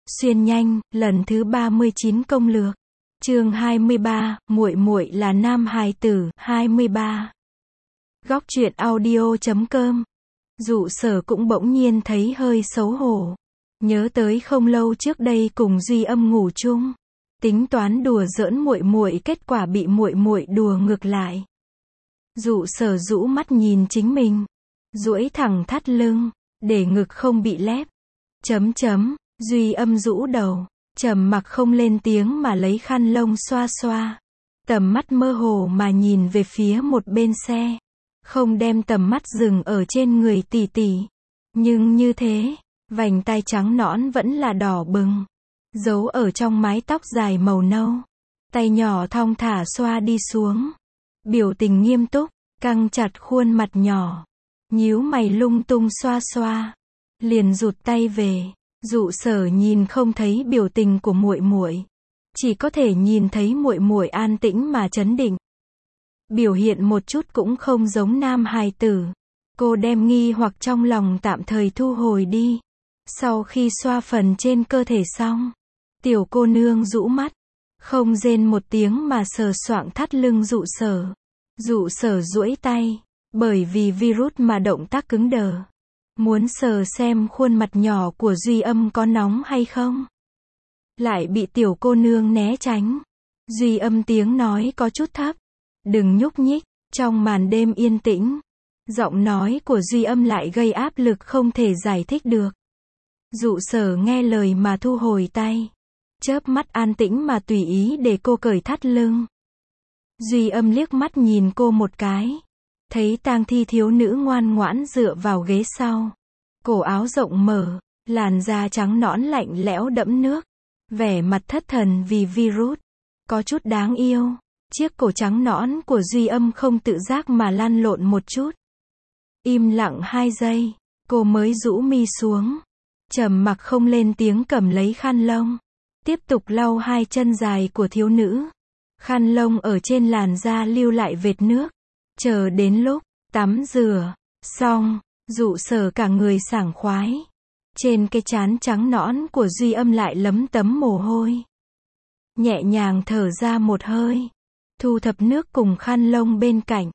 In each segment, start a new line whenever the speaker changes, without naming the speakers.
Xuyên nhanh, lần thứ 39 công lược. Chương 23, muội muội là nam hài tử, 23. Góc truyện audio.com. Dụ Sở cũng bỗng nhiên thấy hơi xấu hổ. Nhớ tới không lâu trước đây cùng Duy Âm ngủ chung, tính toán đùa giỡn muội muội, kết quả bị muội muội đùa ngược lại. Dụ Sở rũ mắt nhìn chính mình, duỗi thẳng thắt lưng, để ngực không bị lép. Duy Âm rũ đầu, trầm mặc không lên tiếng mà lấy khăn lông xoa xoa. Tầm mắt mơ hồ mà nhìn về phía một bên xe, không đem tầm mắt dừng ở trên người tỷ tỷ. Nhưng như thế, vành tai trắng nõn vẫn là đỏ bừng, giấu ở trong mái tóc dài màu nâu. Tay nhỏ thong thả xoa đi xuống, biểu tình nghiêm túc, căng chặt khuôn mặt nhỏ, nhíu mày lung tung xoa xoa, liền rụt tay về. Dụ Sở nhìn không thấy biểu tình của muội muội, chỉ có thể nhìn thấy muội muội an tĩnh mà trấn định. Biểu hiện một chút cũng không giống nam hài tử. Cô đem nghi hoặc trong lòng tạm thời thu hồi đi. Sau khi xoa phần trên cơ thể xong, tiểu cô nương rũ mắt, không rên một tiếng mà sờ soạng thắt lưng Dụ Sở. Dụ Sở duỗi tay, bởi vì virus mà động tác cứng đờ. Muốn sờ xem khuôn mặt nhỏ của Duy Âm có nóng hay không, lại bị tiểu cô nương né tránh. Duy Âm tiếng nói có chút thấp, đừng nhúc nhích. Trong màn đêm yên tĩnh, giọng nói của Duy Âm lại gây áp lực không thể giải thích được. Dụ Sở nghe lời mà thu hồi tay, chớp mắt an tĩnh mà tùy ý để cô cởi thắt lưng. Duy Âm liếc mắt nhìn cô một cái, thấy tang thi thiếu nữ ngoan ngoãn dựa vào ghế sau, cổ áo rộng mở, làn da trắng nõn lạnh lẽo đẫm nước, vẻ mặt thất thần vì virus, có chút đáng yêu. Chiếc cổ trắng nõn của Duy Âm không tự giác mà lăn lộn một chút. Im lặng 2 giây, cô mới rũ mi xuống, trầm mặc không lên tiếng cầm lấy khăn lông, tiếp tục lau hai chân dài của thiếu nữ. Khăn lông ở trên làn da lưu lại vệt nước. Chờ đến lúc tắm rửa xong, Dụ Sở cả người sảng khoái. Trên cái trán trắng nõn của Duy Âm lại lấm tấm mồ hôi. Nhẹ nhàng thở ra một hơi, thu thập nước cùng khăn lông bên cạnh.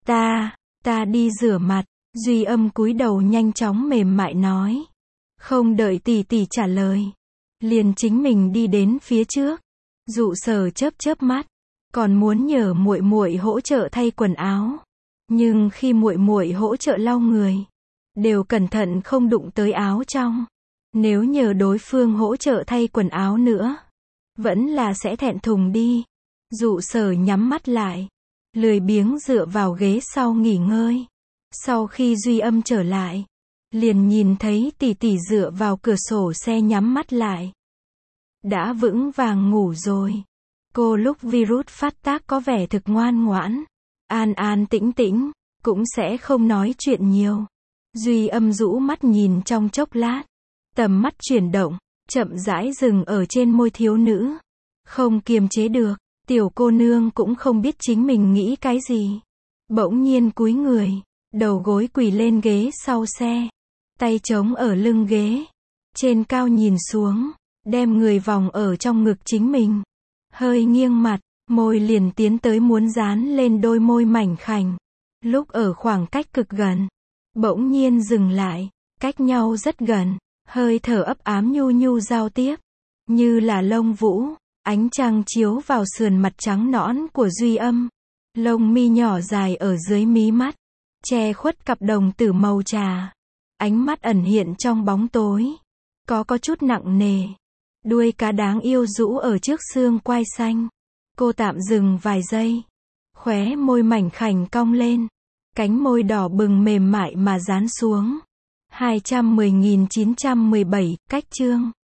Ta đi rửa mặt. Duy Âm cúi đầu nhanh chóng mềm mại nói. Không đợi tỷ tỷ trả lời, liền chính mình đi đến phía trước. Dụ Sở chớp mắt, còn muốn nhờ muội muội hỗ trợ thay quần áo. Nhưng khi muội muội hỗ trợ lau người, đều cẩn thận không đụng tới áo trong. Nếu nhờ đối phương hỗ trợ thay quần áo nữa, vẫn là sẽ thẹn thùng đi. Dụ Sở nhắm mắt lại, lười biếng dựa vào ghế sau nghỉ ngơi. Sau khi Duy Âm trở lại, liền nhìn thấy tỷ tỷ dựa vào cửa sổ xe nhắm mắt lại. Đã vững vàng ngủ rồi. Cô lúc virus phát tác có vẻ thực ngoan ngoãn, an tĩnh tĩnh, cũng sẽ không nói chuyện nhiều. Duy Âm rũ mắt nhìn trong chốc lát, tầm mắt chuyển động, chậm rãi dừng ở trên môi thiếu nữ. Không kiềm chế được, tiểu cô nương cũng không biết chính mình nghĩ cái gì. Bỗng nhiên cúi người, đầu gối quỳ lên ghế sau xe, tay chống ở lưng ghế, trên cao nhìn xuống, đem người vòng ở trong ngực chính mình. Hơi nghiêng mặt, môi liền tiến tới muốn dán lên đôi môi mảnh khảnh. Lúc ở khoảng cách cực gần, bỗng nhiên dừng lại, cách nhau rất gần, hơi thở ấp ám nhu nhu giao tiếp, như là lông vũ. Ánh trăng chiếu vào sườn mặt trắng nõn của Duy Âm, lông mi nhỏ dài ở dưới mí mắt, che khuất cặp đồng tử màu trà. Ánh mắt ẩn hiện trong bóng tối, có chút nặng nề. Đuôi cá đáng yêu rũ ở trước xương quai xanh. Cô tạm dừng vài giây, khóe môi mảnh khảnh cong lên, cánh môi đỏ bừng mềm mại mà dán xuống. 210.917, cách chương.